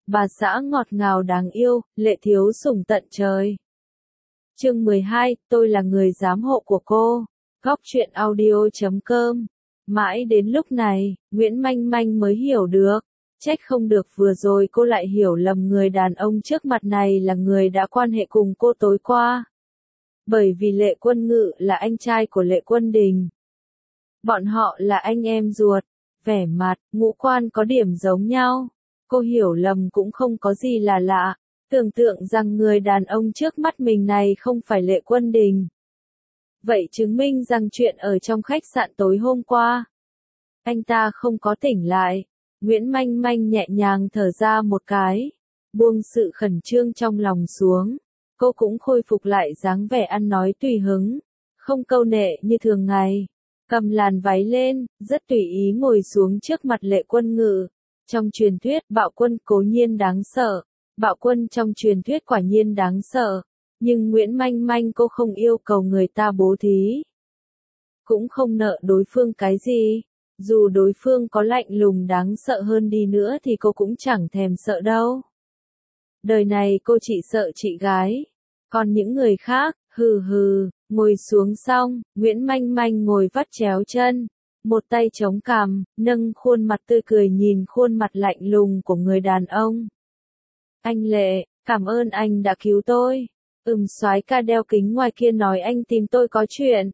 bà xã ngọt ngào đáng yêu, lệ thiếu sủng tận trời. Chương 12, tôi là người giám hộ của cô. Góc truyện audio.com. Mãi đến lúc này, Nguyễn Manh Manh mới hiểu được. Trách không được vừa rồi cô lại hiểu lầm người đàn ông trước mặt này là người đã quan hệ cùng cô tối qua. Bởi vì Lệ Quân Ngự là anh trai của Lệ Quân Đình. Bọn họ là anh em ruột, vẻ mặt, ngũ quan có điểm giống nhau. Cô hiểu lầm cũng không có gì là lạ, tưởng tượng rằng người đàn ông trước mắt mình này không phải Lệ Quân Đình. Vậy chứng minh rằng chuyện ở trong khách sạn tối hôm qua, anh ta không có tỉnh lại. Nguyễn Manh Manh nhẹ nhàng thở ra một cái, buông sự khẩn trương trong lòng xuống. Cô cũng khôi phục lại dáng vẻ ăn nói tùy hứng, không câu nệ như thường ngày. Cầm làn váy lên, rất tùy ý ngồi xuống trước mặt Lệ Quân Ngự. Trong truyền thuyết, bạo quân cố nhiên đáng sợ. Bạo quân trong truyền thuyết quả nhiên đáng sợ. Nhưng Nguyễn Manh Manh cô không yêu cầu người ta bố thí. Cũng không nợ đối phương cái gì. Dù đối phương có lạnh lùng đáng sợ hơn đi nữa thì cô cũng chẳng thèm sợ đâu. Đời này cô chỉ sợ chị gái. Còn những người khác, hừ hừ, ngồi xuống xong, Nguyễn Manh Manh ngồi vắt chéo chân. Một tay chống cằm, nâng khuôn mặt tươi cười nhìn khuôn mặt lạnh lùng của người đàn ông. Anh Lệ, cảm ơn anh đã cứu tôi. Soái ca đeo kính ngoài kia nói anh tìm tôi có chuyện.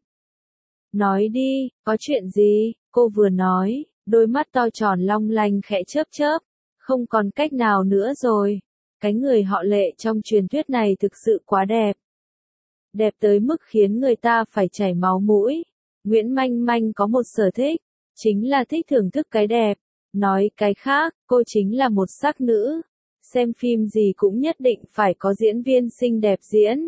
Nói đi, có chuyện gì? Cô vừa nói, đôi mắt to tròn long lanh khẽ chớp chớp. Không còn cách nào nữa rồi. Cái người họ Lệ trong truyền thuyết này thực sự quá đẹp. Đẹp tới mức khiến người ta phải chảy máu mũi. Nguyễn Manh Manh có một sở thích, chính là thích thưởng thức cái đẹp. Nói cái khác, cô chính là một sắc nữ. Xem phim gì cũng nhất định phải có diễn viên xinh đẹp diễn.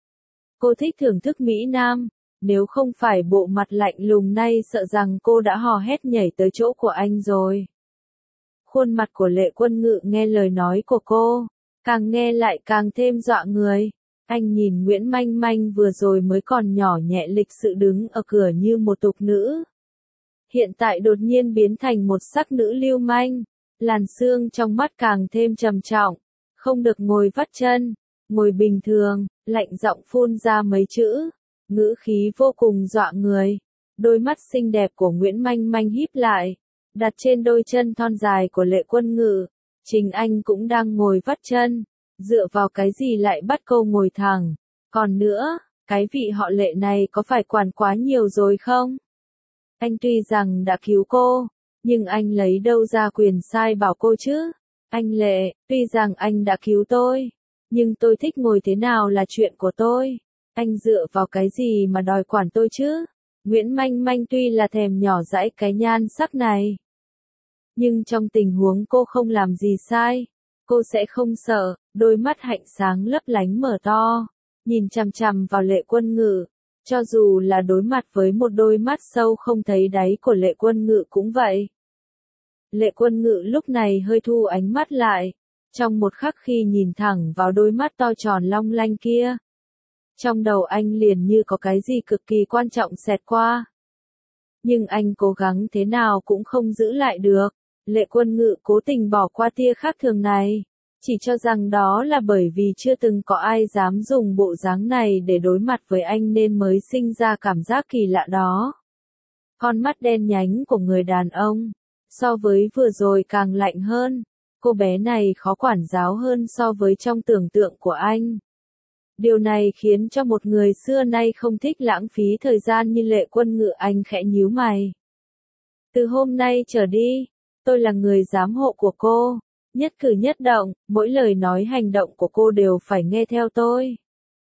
Cô thích thưởng thức Mỹ Nam. Nếu không phải bộ mặt lạnh lùng này sợ rằng cô đã hò hét nhảy tới chỗ của anh rồi. Khuôn mặt của Lệ Quân Ngự nghe lời nói của cô, càng nghe lại càng thêm dọa người. Anh nhìn Nguyễn Manh Manh vừa rồi mới còn nhỏ nhẹ lịch sự đứng ở cửa như một tục nữ. Hiện tại đột nhiên biến thành một sắc nữ lưu manh. Làn xương trong mắt càng thêm trầm trọng. Không được ngồi vắt chân, ngồi bình thường, lạnh giọng phun ra mấy chữ. Ngữ khí vô cùng dọa người. Đôi mắt xinh đẹp của Nguyễn Manh Manh híp lại, đặt trên đôi chân thon dài của Lệ Quân Ngự. Chính anh cũng đang ngồi vắt chân. Dựa vào cái gì lại bắt cô ngồi thẳng? Còn nữa, cái vị họ Lệ này có phải quản quá nhiều rồi không? Anh tuy rằng đã cứu cô, nhưng anh lấy đâu ra quyền sai bảo cô chứ? Anh Lệ, tuy rằng anh đã cứu tôi, nhưng tôi thích ngồi thế nào là chuyện của tôi. Anh dựa vào cái gì mà đòi quản tôi chứ? Nguyễn Manh Manh tuy là thèm nhỏ dãi cái nhan sắc này, nhưng trong tình huống cô không làm gì sai, cô sẽ không sợ. Đôi mắt hạnh sáng lấp lánh mở to, nhìn chằm chằm vào Lệ Quân Ngự. Cho dù là đối mặt với một đôi mắt sâu không thấy đáy của Lệ Quân Ngự cũng vậy. Lệ Quân Ngự lúc này hơi thu ánh mắt lại, trong một khắc khi nhìn thẳng vào đôi mắt to tròn long lanh kia. Trong đầu anh liền như có cái gì cực kỳ quan trọng xẹt qua. Nhưng anh cố gắng thế nào cũng không giữ lại được. Lệ Quân Ngự cố tình bỏ qua tia khác thường này. Chỉ cho rằng đó là bởi vì chưa từng có ai dám dùng bộ dáng này để đối mặt với anh nên mới sinh ra cảm giác kỳ lạ đó. Con mắt đen nhánh của người đàn ông, so với vừa rồi càng lạnh hơn. Cô bé này khó quản giáo hơn so với trong tưởng tượng của anh. Điều này khiến cho một người xưa nay không thích lãng phí thời gian như Lệ Quân Ngự anh khẽ nhíu mày. Từ hôm nay trở đi, tôi là người giám hộ của cô. Nhất cử nhất động, mỗi lời nói hành động của cô đều phải nghe theo tôi.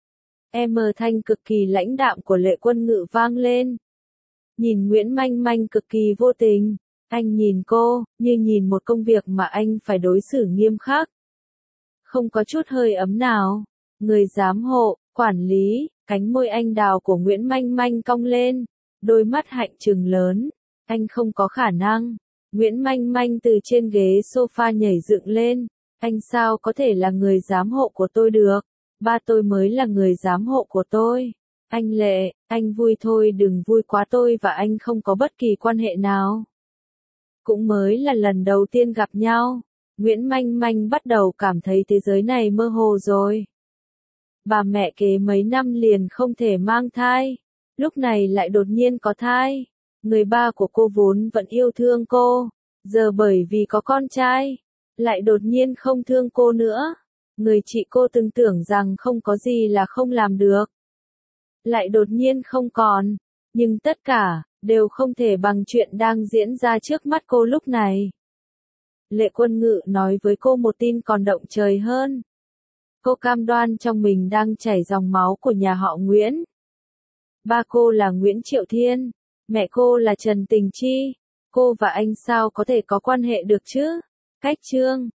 Thanh cực kỳ lãnh đạm của Lệ Quân Ngự vang lên. Nhìn Nguyễn Manh Manh cực kỳ vô tình. Anh nhìn cô, như nhìn một công việc mà anh phải đối xử nghiêm khắc. Không có chút hơi ấm nào. Người giám hộ, quản lý, cánh môi anh đào của Nguyễn Manh Manh cong lên. Đôi mắt hạnh trừng lớn. Anh không có khả năng. Nguyễn Manh Manh từ trên ghế sofa nhảy dựng lên. Anh sao có thể là người giám hộ của tôi được? Ba tôi mới là người giám hộ của tôi. Anh Lệ, anh vui thôi đừng vui quá, tôi và anh không có bất kỳ quan hệ nào. Cũng mới là lần đầu tiên gặp nhau. Nguyễn Manh Manh bắt đầu cảm thấy thế giới này mơ hồ rồi. Bà mẹ kế mấy năm liền không thể mang thai, lúc này lại đột nhiên có thai. Người ba của cô vốn vẫn yêu thương cô, giờ bởi vì có con trai, lại đột nhiên không thương cô nữa. Người chị cô từng tưởng rằng không có gì là không làm được, lại đột nhiên không còn. Nhưng tất cả đều không thể bằng chuyện đang diễn ra trước mắt cô lúc này. Lệ Quân Ngự nói với cô một tin còn động trời hơn. Cô cam đoan trong mình đang chảy dòng máu của nhà họ Nguyễn. Ba cô là Nguyễn Triệu Thiên, mẹ cô là Trần Tình Chi. Cô và anh sao có thể có quan hệ được chứ? Cách Trương